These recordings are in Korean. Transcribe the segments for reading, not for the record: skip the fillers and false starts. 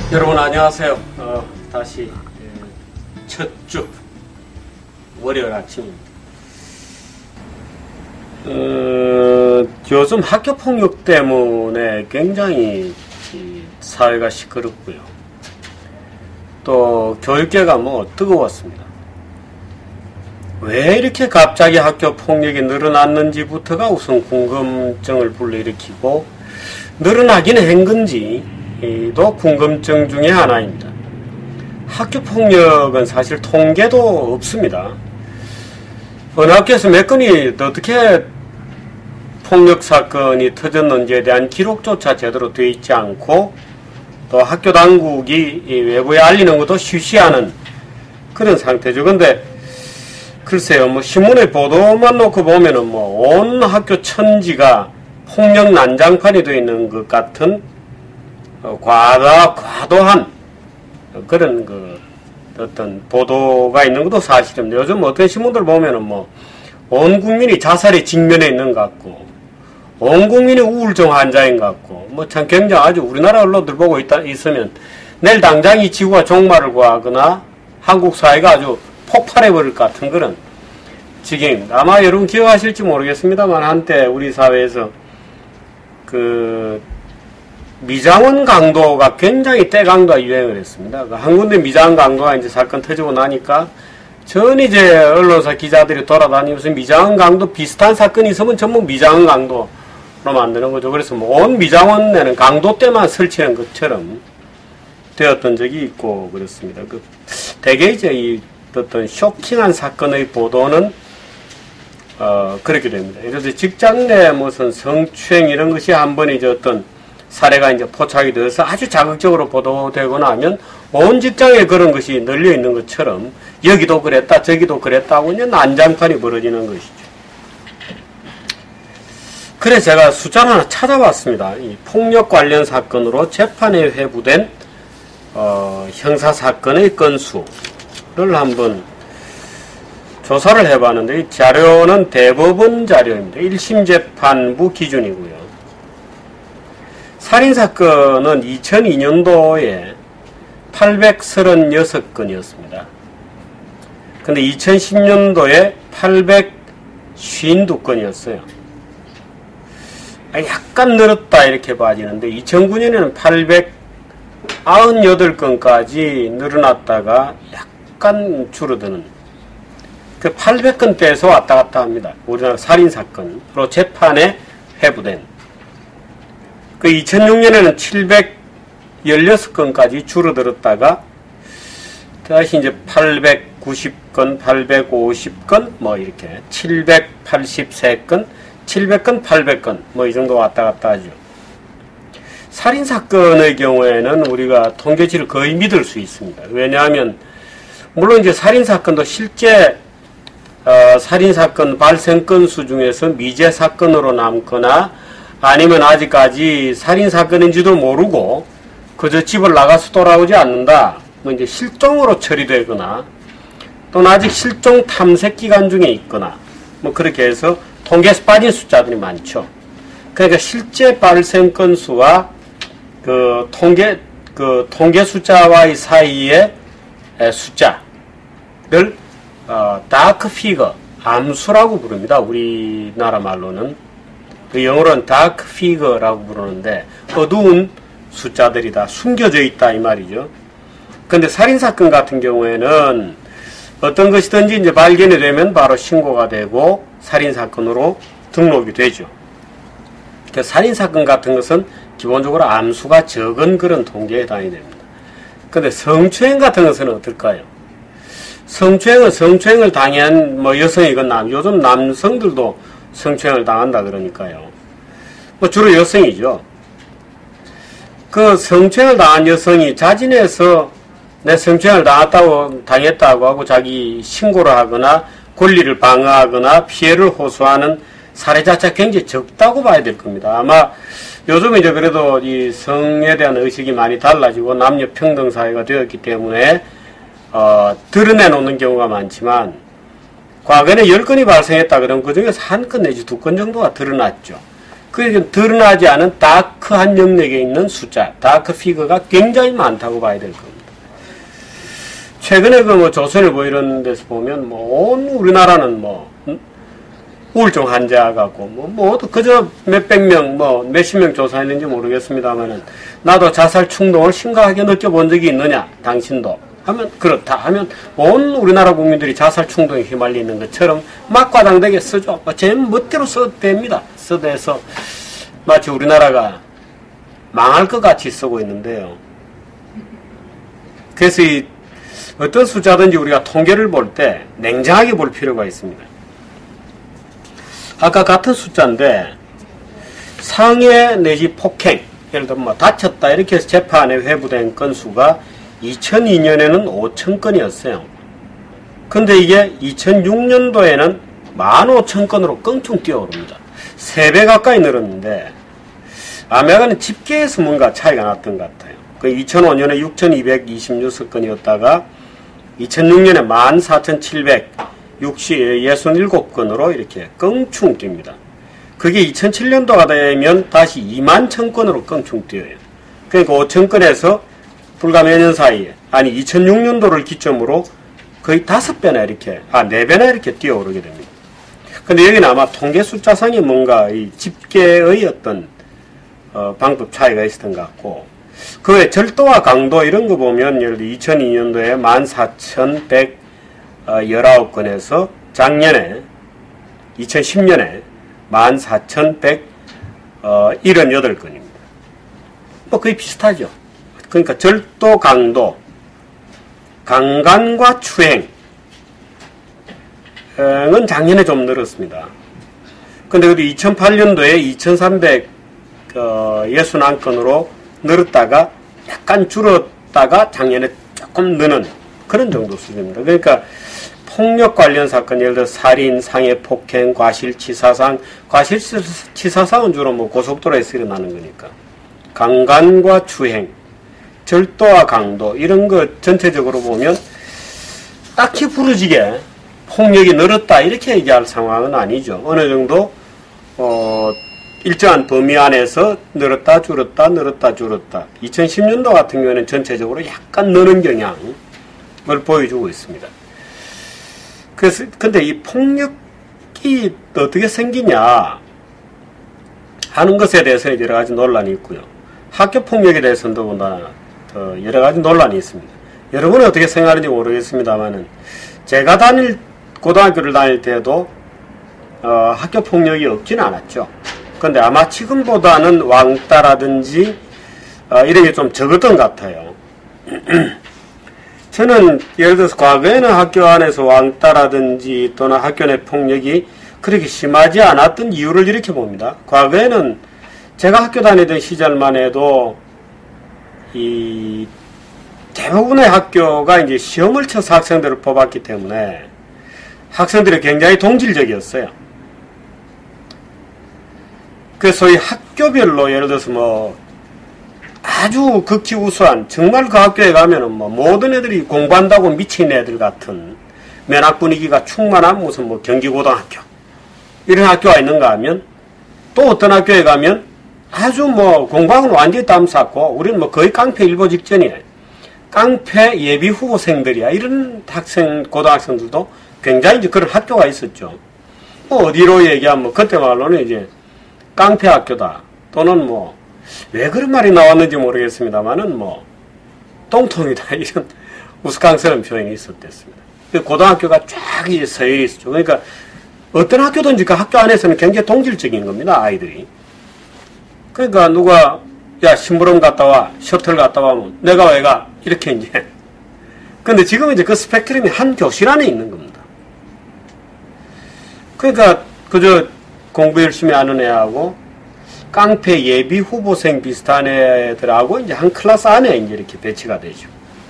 여러분 안녕하세요. 다시 첫 주 월요일 아침입니다. 요즘 학교 폭력 때문에 굉장히 사회가 시끄럽고요. 또 교육계가 뜨거웠습니다. 왜 이렇게 갑자기 학교 폭력이 늘어났는지부터가 우선 궁금증을 불러일으키고, 늘어나기는 한 건지도 궁금증 중에 하나입니다. 학교 폭력은 사실 통계도 없습니다. 어느 학교에서 몇 건이 어떻게 폭력 사건이 터졌는지에 대한 기록조차 제대로 되어 있지 않고, 또 학교 당국이 외부에 알리는 것도 쉬쉬하는 그런 상태죠. 근데 글쎄요, 신문의 보도만 놓고 보면은 온 학교 천지가 폭력 난장판이 되어 있는 것 같은 과도한 그런 어떤 보도가 있는 것도 사실입니다. 요즘 어떤 신문들 보면은 온 국민이 자살의 직면에 있는 것 같고, 온 국민이 우울증 환자인 것 같고, 참 굉장히 아주 우리나라 언론들 보고 있으면 내일 당장 이 지구가 종말을 구하거나 한국 사회가 아주 폭발해버릴 것 같은 그런 지경입니다. 아마 여러분 기억하실지 모르겠습니다만, 한때 우리 사회에서 미장원 강도가 굉장히 때강도가 유행을 했습니다. 한 군데 미장원 강도가 이제 사건 터지고 나니까 전 이제 언론사 기자들이 돌아다니면서 미장원 강도 비슷한 사건이 있으면 전부 미장원 강도로 만드는 거죠. 그래서 온 미장원에는 강도 때만 설치는 것처럼 되었던 적이 있고 그렇습니다. 대개 이제 이 어떤 쇼킹한 사건의 보도는 그렇게 됩니다. 예를 들어 직장 내 무슨 성추행 이런 것이 한 번 이제 어떤 사례가 이제 포착이 되어서 아주 자극적으로 보도되거나 하면 온 직장에 그런 것이 널려 있는 것처럼 여기도 그랬다 저기도 그랬다고 이제 난장판이 벌어지는 것이죠. 그래서 제가 숫자를 하나 찾아봤습니다. 이 폭력 관련 사건으로 재판에 회부된 형사사건의 건수를 한번 조사를 해봤는데, 이 자료는 대법원 자료입니다. 1심 재판부 기준이고요. 살인사건은 2002년도에 836건이었습니다. 근데 2010년도에 852건이었어요. 약간 늘었다 이렇게 봐지는데, 2009년에는 898건까지 늘어났다가 약간 줄어드는, 800건대에서 왔다 갔다 합니다. 우리나라 살인사건으로 재판에 회부된. 2006년에는 716건까지 줄어들었다가 다시 이제 890건, 850건, 이렇게 783건, 700건, 800건, 이 정도 왔다 갔다 하죠. 살인사건의 경우에는 우리가 통계치를 거의 믿을 수 있습니다. 왜냐하면, 물론 이제 살인사건도 실제 살인사건 발생 건수 중에서 미제 사건으로 남거나 아니면 아직까지 살인사건인지도 모르고 그저 집을 나가서 돌아오지 않는다, 이제 실종으로 처리되거나 또는 아직 실종 탐색 기간 중에 있거나 그렇게 해서 통계에서 빠진 숫자들이 많죠. 그러니까 실제 발생 건수와 통계 숫자와의 사이의 숫자를 다크 피거, 암수라고 부릅니다. 우리나라 말로는. 영어로는 다크 피거라고 부르는데, 어두운 숫자들이 다 숨겨져 있다 이 말이죠. 근데 살인사건 같은 경우에는 어떤 것이든지 이제 발견이 되면 바로 신고가 되고 살인사건으로 등록이 되죠. 살인사건 같은 것은 기본적으로 암수가 적은 그런 통계에 해당이 됩니다. 근데 성추행 같은 것은 어떨까요? 성추행은 성추행을 당한 여성이건 요즘 남성들도 성추행을 당한다 그러니까요. 주로 여성이죠. 성추행을 당한 여성이 자진해서 내 성추행을 당했다고 하고 자기 신고를 하거나 권리를 방어하거나 피해를 호소하는 사례 자체가 굉장히 적다고 봐야 될 겁니다. 아마 요즘 이제 그래도 이 성에 대한 의식이 많이 달라지고 남녀 평등 사회가 되었기 때문에 드러내놓는 경우가 많지만, 과거에는 10건이 발생했다 그러면 그 중에서 1건 내지 2건 정도가 드러났죠. 그게 드러나지 않은 다크한 영역에 있는 숫자, 다크 피거가 굉장히 많다고 봐야 될 겁니다. 최근에 그 뭐 조선일보 이런 데서 보면 뭐 온 우리나라는 뭐 우울증 환자 같고 뭐 그저 몇백 명 뭐 몇십 명 조사했는지 모르겠습니다만은 나도 자살 충동을 심각하게 느껴본 적이 있느냐 당신도 하면 그렇다 하면 온 우리나라 국민들이 자살 충동에 휘말리는 것처럼 막과당되게 쓰죠. 제 멋대로 써도 됩니다. 써대서 마치 우리나라가 망할 것 같이 쓰고 있는데요. 그래서 이 어떤 숫자든지 우리가 통계를 볼 때 냉정하게 볼 필요가 있습니다. 아까 같은 숫자인데 상해 내지 폭행, 예를 들면 뭐 다쳤다 이렇게 해서 재판에 회부된 건수가 2002년에는 5,000건이었어요. 근데 이게 2006년도에는 15,000건으로 껑충 뛰어오릅니다. 3배 가까이 늘었는데 아메리카는 집계에서 뭔가 차이가 났던 것 같아요. 그 2005년에 6,226건이었다가 2006년에 14,767건으로 이렇게 껑충 뜁니다. 그게 2007년도가 되면 다시 21,000건으로 껑충 뛰어요. 그러니까 5,000건에서 불과 몇 년 사이에, 아니 2006년도를 기점으로 거의 5배나 이렇게, 4배나 이렇게 뛰어오르게 됩니다. 근데 여기는 아마 통계 숫자상에 뭔가 이 집계의 어떤 방법 차이가 있었던 것 같고, 그 외에 절도와 강도 이런 거 보면 예를 들어 2002년도에 14,119건에서 작년에 2010년에 14,178건입니다. 뭐 거의 비슷하죠. 그러니까 절도, 강도, 강간과 추행은 작년에 좀 늘었습니다. 근데 그래도 2008년도에 2,361건으로 늘었다가 약간 줄었다가 작년에 조금 느는 그런 정도 수준입니다. 그러니까 폭력 관련 사건, 예를 들어 살인, 상해, 폭행, 과실치사상, 과실치사상은 주로 뭐 고속도로에서 일어나는 거니까. 강간과 추행, 절도와 강도 이런 거 전체적으로 보면 딱히 부르지게 폭력이 늘었다 이렇게 얘기할 상황은 아니죠. 어느 정도 일정한 범위 안에서 늘었다 줄었다 늘었다 줄었다. 2010년도 같은 경우에는 전체적으로 약간 느는 경향을 보여주고 있습니다. 그래서 근데 이 폭력이 어떻게 생기냐 하는 것에 대해서 여러 가지 논란이 있고요. 학교 폭력에 대해서는 더군다나 더 여러 가지 논란이 있습니다. 여러분은 어떻게 생각하는지 모르겠습니다만은 제가 고등학교를 다닐 때도 학교 폭력이 없지는 않았죠. 근데 아마 지금보다는 왕따라든지 이런 게 좀 적었던 것 같아요. 저는 예를 들어서 과거에는 학교 안에서 왕따라든지 또는 학교 내 폭력이 그렇게 심하지 않았던 이유를 이렇게 봅니다. 과거에는 제가 학교 다니던 시절만 해도 이 대부분의 학교가 이제 시험을 쳐서 학생들을 뽑았기 때문에 학생들이 굉장히 동질적이었어요. 그래서 소위 학교별로 예를 들어서 뭐 아주 극히 우수한 정말 그 학교에 가면은 뭐 모든 애들이 공부한다고 미친 애들 같은 면학 분위기가 충만한 무슨 뭐 경기고등학교 이런 학교가 있는가 하면 또 어떤 학교에 가면 아주 뭐 공부하고는 완전히 땀 쌌고 우리는 뭐 거의 깡패 일보 직전이에요. 깡패 예비 후보생들이야. 이런 고등학생들도 굉장히 이제 그런 학교가 있었죠. 뭐 어디로 얘기하면 뭐 그때 말로는 이제 깡패 학교다. 또는 뭐 왜 그런 말이 나왔는지 모르겠습니다만은 뭐 똥통이다. 이런 우스꽝스러운 표현이 있었댔습니다. 고등학교가 쫙 이제 서열이 있었죠. 그러니까 어떤 학교든지 그 학교 안에서는 굉장히 동질적인 겁니다. 아이들이. 그러니까 누가 야 심부름 갔다 와 셔틀 갔다 와 하면 내가 왜 가? 이렇게 이제. 근데 지금 이제 그 스펙트럼이 한 교실 안에 있는 겁니다. 그러니까 그저 공부 열심히 하는 애하고 깡패 예비 후보생 비슷한 애들하고 이제 한 클래스 안에 이제 이렇게 배치가 되죠.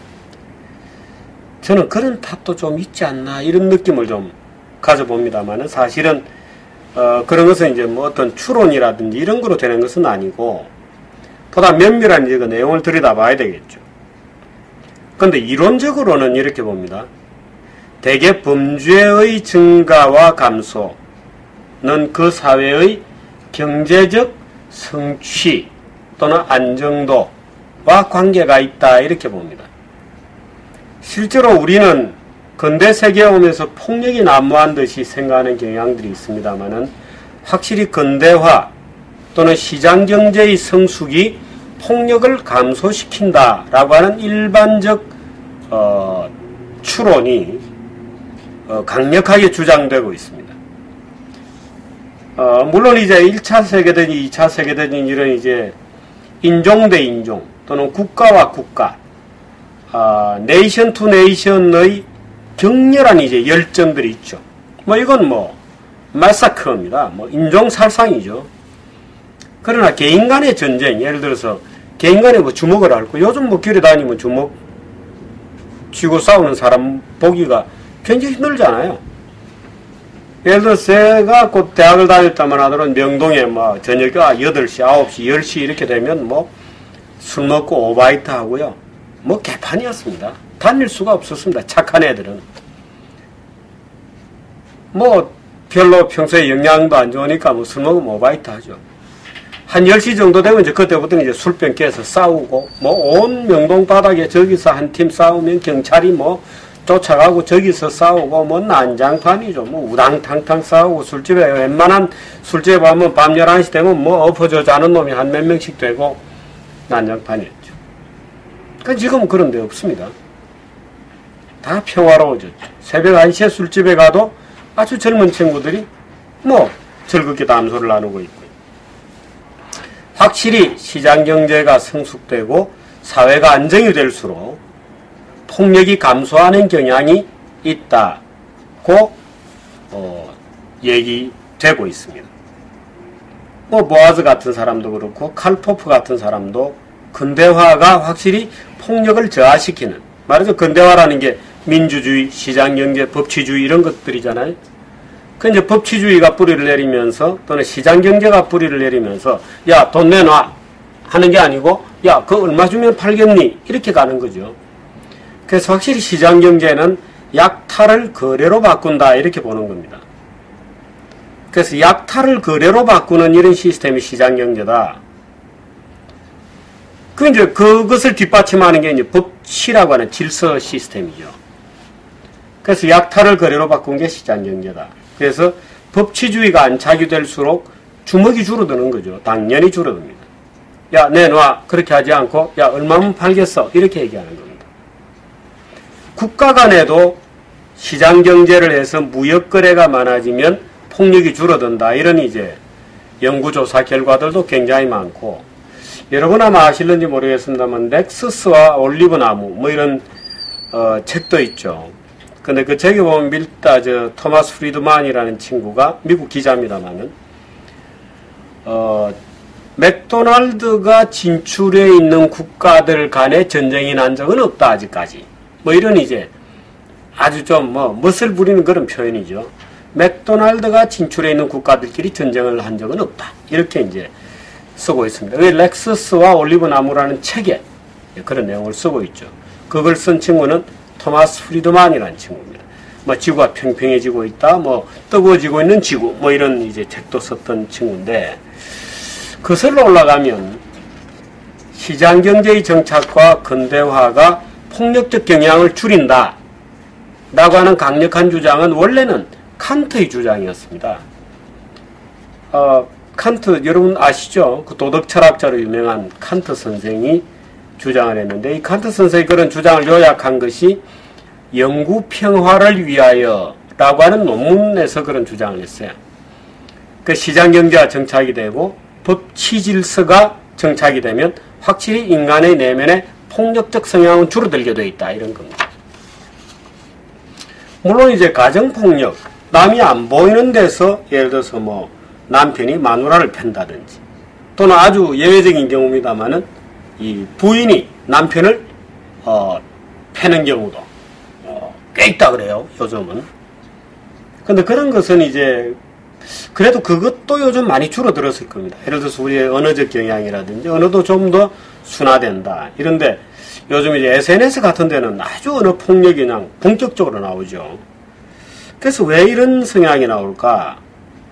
저는 그런 탓도 좀 있지 않나 이런 느낌을 좀 가져봅니다만은 사실은 그런 것은 이제 뭐 어떤 추론이라든지 이런 거로 되는 것은 아니고 보다 면밀한 이제 그 내용을 들여다봐야 되겠죠. 근데 이론적으로는 이렇게 봅니다. 대개 범죄의 증가와 감소는 그 사회의 경제적 성취 또는 안정도와 관계가 있다 이렇게 봅니다. 실제로 우리는 근대 세계에 오면서 폭력이 난무한 듯이 생각하는 경향들이 있습니다만은 확실히 근대화 또는 시장경제의 성숙이 폭력을 감소시킨다라고 하는 일반적 추론이 강력하게 주장되고 있습니다. 물론 이제 1차 세계대전, 2차 세계대전 이런 이제 인종 대 인종 또는 국가와 국가, 네이션 투 네이션의 격렬한 이제 열전들이 있죠. 뭐 이건 뭐 마사크입니다. 뭐 인종 살상이죠. 그러나 개인 간의 전쟁, 예를 들어서 개인 간에 뭐 주먹을 앓고 요즘 뭐 길에 다니면 주먹 쥐고 싸우는 사람 보기가 굉장히 힘들잖아요. 예를 들어서 제가 곧 대학을 다녔다만 하더라도 명동에 뭐 저녁 8시, 9시, 10시 이렇게 되면 뭐 술 먹고 오바이트 하고요. 뭐 개판이었습니다. 다닐 수가 없었습니다. 착한 애들은. 뭐 별로 평소에 영양도 안 좋으니까 뭐 술 먹으면 오바이트 하죠. 한 10시 정도 되면 이제 그때부터는 이제 술병 깨서 싸우고 뭐 온 명동 바닥에 저기서 한 팀 싸우면 경찰이 뭐 쫓아가고 저기서 싸우고 뭐 난장판이죠. 뭐 우당탕탕 싸우고 술집에 웬만한 술집에 가면 밤 11시 되면 뭐 엎어져 자는 놈이 한 몇 명씩 되고 난장판이었죠. 그러니까 지금은 그런 데 없습니다. 다 평화로워졌죠. 새벽 1시에 술집에 가도 아주 젊은 친구들이 뭐 즐겁게 담소를 나누고 있고요. 확실히 시장경제가 성숙되고 사회가 안정이 될수록 폭력이 감소하는 경향이 있다고 얘기되고 있습니다. 뭐 보아즈 같은 사람도 그렇고 칼포프 같은 사람도 근대화가 확실히 폭력을 저하시키는, 말하자면 근대화라는 게 민주주의, 시장경제, 법치주의 이런 것들이잖아요. 그 이제 법치주의가 뿌리를 내리면서 또는 시장경제가 뿌리를 내리면서 야, 돈 내놔 하는 게 아니고 야, 그거 얼마 주면 팔겠니? 이렇게 가는 거죠. 그래서 확실히 시장경제는 약탈을 거래로 바꾼다 이렇게 보는 겁니다. 그래서 약탈을 거래로 바꾸는 이런 시스템이 시장경제다. 이제 그것을 뒷받침하는 게 이제 법치라고 하는 질서 시스템이죠. 그래서 약탈을 거래로 바꾼 게 시장경제다. 그래서 법치주의가 안착이 될수록 주먹이 줄어드는 거죠. 당연히 줄어듭니다. 야, 내놔. 그렇게 하지 않고 야, 얼마면 팔겠어. 이렇게 얘기하는 겁니다. 국가 간에도 시장경제를 해서 무역거래가 많아지면 폭력이 줄어든다. 이런 이제 연구조사 결과들도 굉장히 많고, 여러분 아마 아실는지 모르겠습니다만 넥서스와 올리브나무 뭐 이런 책도 있죠. 근데 그 책에 보면 토마스 프리드만이라는 친구가 미국 기자입니다만은 맥도날드가 진출해 있는 국가들 간의 전쟁이 난 적은 없다 아직까지. 뭐 이런 이제 아주 좀 멋을 부리는 그런 표현이죠. 맥도날드가 진출해 있는 국가들끼리 전쟁을 한 적은 없다. 이렇게 이제 쓰고 있습니다. 왜 렉서스와 올리브나무라는 책에 그런 내용을 쓰고 있죠. 그걸 쓴 친구는 토마스 프리드만이라는 친구입니다. 뭐 지구가 평평해지고 있다, 뭐 뜨거워지고 있는 지구, 뭐 이런 이제 책도 썼던 친구인데, 거슬러 올라가면 시장경제의 정착과 근대화가 폭력적 경향을 줄인다 라고 하는 강력한 주장은 원래는 칸트의 주장이었습니다. 칸트 여러분 아시죠? 그 도덕 철학자로 유명한 칸트 선생이 주장을 했는데, 이 칸트 선생이 그런 주장을 요약한 것이 영구 평화를 위하여 라고 하는 논문에서 그런 주장을 했어요. 그 시장경제가 정착이 되고 법치 질서가 정착이 되면 확실히 인간의 내면의 폭력적 성향은 줄어들게 돼 있다, 이런 겁니다. 물론 이제 가정폭력, 남이 안 보이는 데서 예를 들어서 뭐 남편이 마누라를 팬다든지, 또는 아주 예외적인 경우입니다만은 이 부인이 남편을 패는 경우도 꽤 있다 그래요, 요즘은. 근데 그런 것은 이제 그래도 그것도 요즘 많이 줄어들었을 겁니다. 예를 들어서 우리의 언어적 경향이라든지 언어도 좀 더 순화된다. 이런데 요즘 이제 SNS 같은 데는 아주 언어 폭력이 그냥 본격적으로 나오죠. 그래서 왜 이런 성향이 나올까?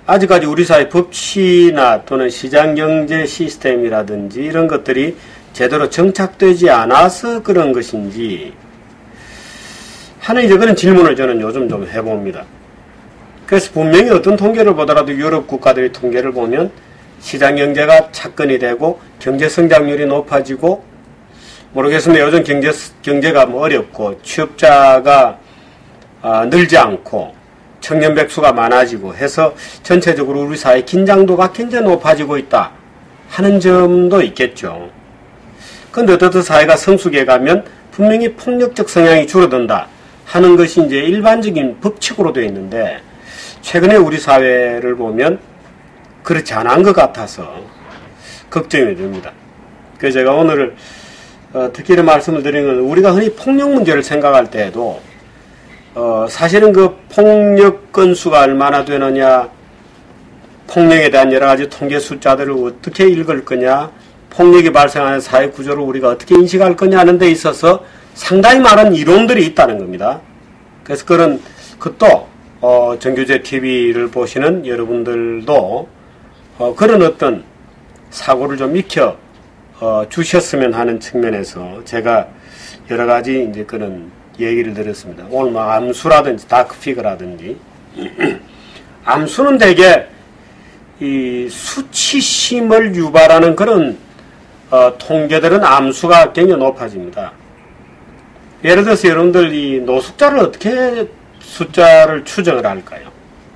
아직까지 우리 사회 법치나 또는 시장경제 시스템이라든지 이런 것들이 제대로 정착되지 않아서 그런 것인지 하는 이제 그런 질문을 저는 요즘 좀 해봅니다. 그래서 분명히 어떤 통계를 보더라도 유럽 국가들의 통계를 보면 시장경제가 착근이 되고 경제성장률이 높아지고 모르겠습니다. 요즘 경제가 뭐 어렵고 취업자가 늘지 않고 청년 백수가 많아지고 해서 전체적으로 우리 사회 긴장도가 굉장히 높아지고 있다 하는 점도 있겠죠. 그런데 어떻든 사회가 성숙해 가면 분명히 폭력적 성향이 줄어든다 하는 것이 이제 일반적인 법칙으로 되어 있는데 최근에 우리 사회를 보면 그렇지 않은 것 같아서 걱정이 됩니다. 그래서 제가 오늘 특히 이런 말씀을 드리는 건 우리가 흔히 폭력 문제를 생각할 때에도 사실은 그 폭력 건수가 얼마나 되느냐, 폭력에 대한 여러 가지 통계 숫자들을 어떻게 읽을 거냐, 폭력이 발생하는 사회 구조를 우리가 어떻게 인식할 거냐 하는 데 있어서 상당히 많은 이론들이 있다는 겁니다. 그래서 그런 것도 정규제 TV를 보시는 여러분들도 그런 어떤 사고를 좀 익혀 주셨으면 하는 측면에서 제가 여러 가지 이제 그런 얘기를 드렸습니다. 오늘 뭐 암수라든지 다크피그라든지 암수는 대개 이 수치심을 유발하는 그런 통계들은 암수가 굉장히 높아집니다. 예를 들어서 여러분들 이 노숙자를 어떻게 숫자를 추정을 할까요?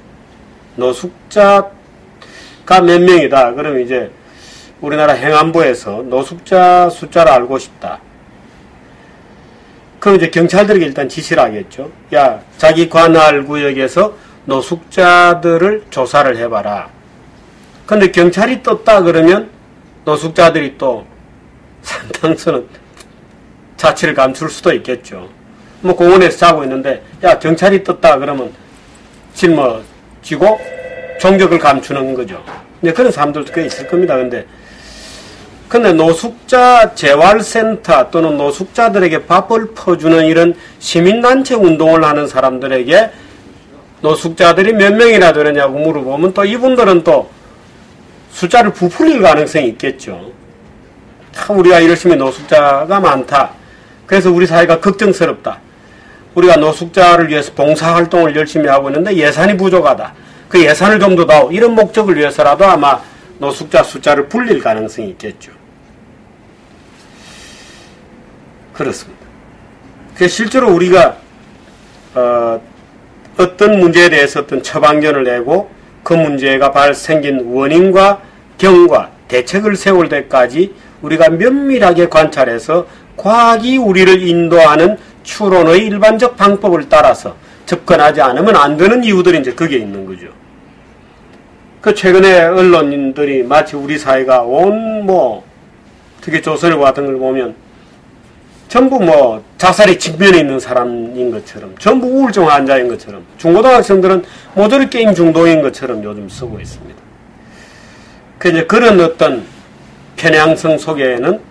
노숙자가 몇 명이다. 그럼 이제 우리나라 행안부에서 노숙자 숫자를 알고 싶다. 그럼 이제 경찰들에게 일단 지시를 하겠죠. 야, 자기 관할 구역에서 노숙자들을 조사를 해봐라. 근데 경찰이 떴다 그러면 노숙자들이 또 상당수는 자취를 감출 수도 있겠죠. 뭐 공원에서 자고 있는데 야, 경찰이 떴다 그러면 짊어지고 종격을 감추는 거죠. 이제 그런 사람들도 꽤 있을 겁니다. 근데 노숙자 재활센터 또는 노숙자들에게 밥을 퍼주는 이런 시민단체 운동을 하는 사람들에게 노숙자들이 몇 명이나 되느냐고 물어보면 또 이분들은 또 숫자를 부풀릴 가능성이 있겠죠. 우리가 이러시면 노숙자가 많다. 그래서 우리 사회가 걱정스럽다. 우리가 노숙자를 위해서 봉사활동을 열심히 하고 있는데 예산이 부족하다. 그 예산을 좀 더 넣어. 이런 목적을 위해서라도 아마 노숙자 숫자를 불릴 가능성이 있겠죠. 그렇습니다. 그래서 실제로 우리가 어떤 문제에 대해서 어떤 처방전을 내고 그 문제가 생긴 원인과 경과, 대책을 세울 때까지 우리가 면밀하게 관찰해서 과학이 우리를 인도하는 추론의 일반적 방법을 따라서 접근하지 않으면 안 되는 이유들이 이제 거기에 있는 거죠. 그 최근에 언론인들이 마치 우리 사회가 특히 조선일보 같은 걸 보면 전부 자살의 직면에 있는 사람인 것처럼, 전부 우울증 환자인 것처럼, 중고등학생들은 모조리 게임 중독인 것처럼 요즘 쓰고 있습니다. 그래서 그런 어떤 편향성 속에는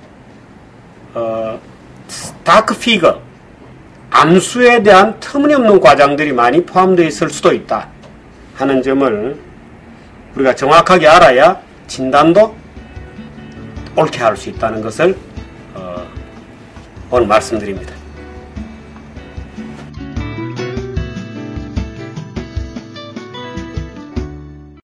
다크피거, 암수에 대한 터무니없는 과장들이 많이 포함되어 있을 수도 있다 하는 점을 우리가 정확하게 알아야 진단도 옳게 할 수 있다는 것을 오늘 말씀드립니다.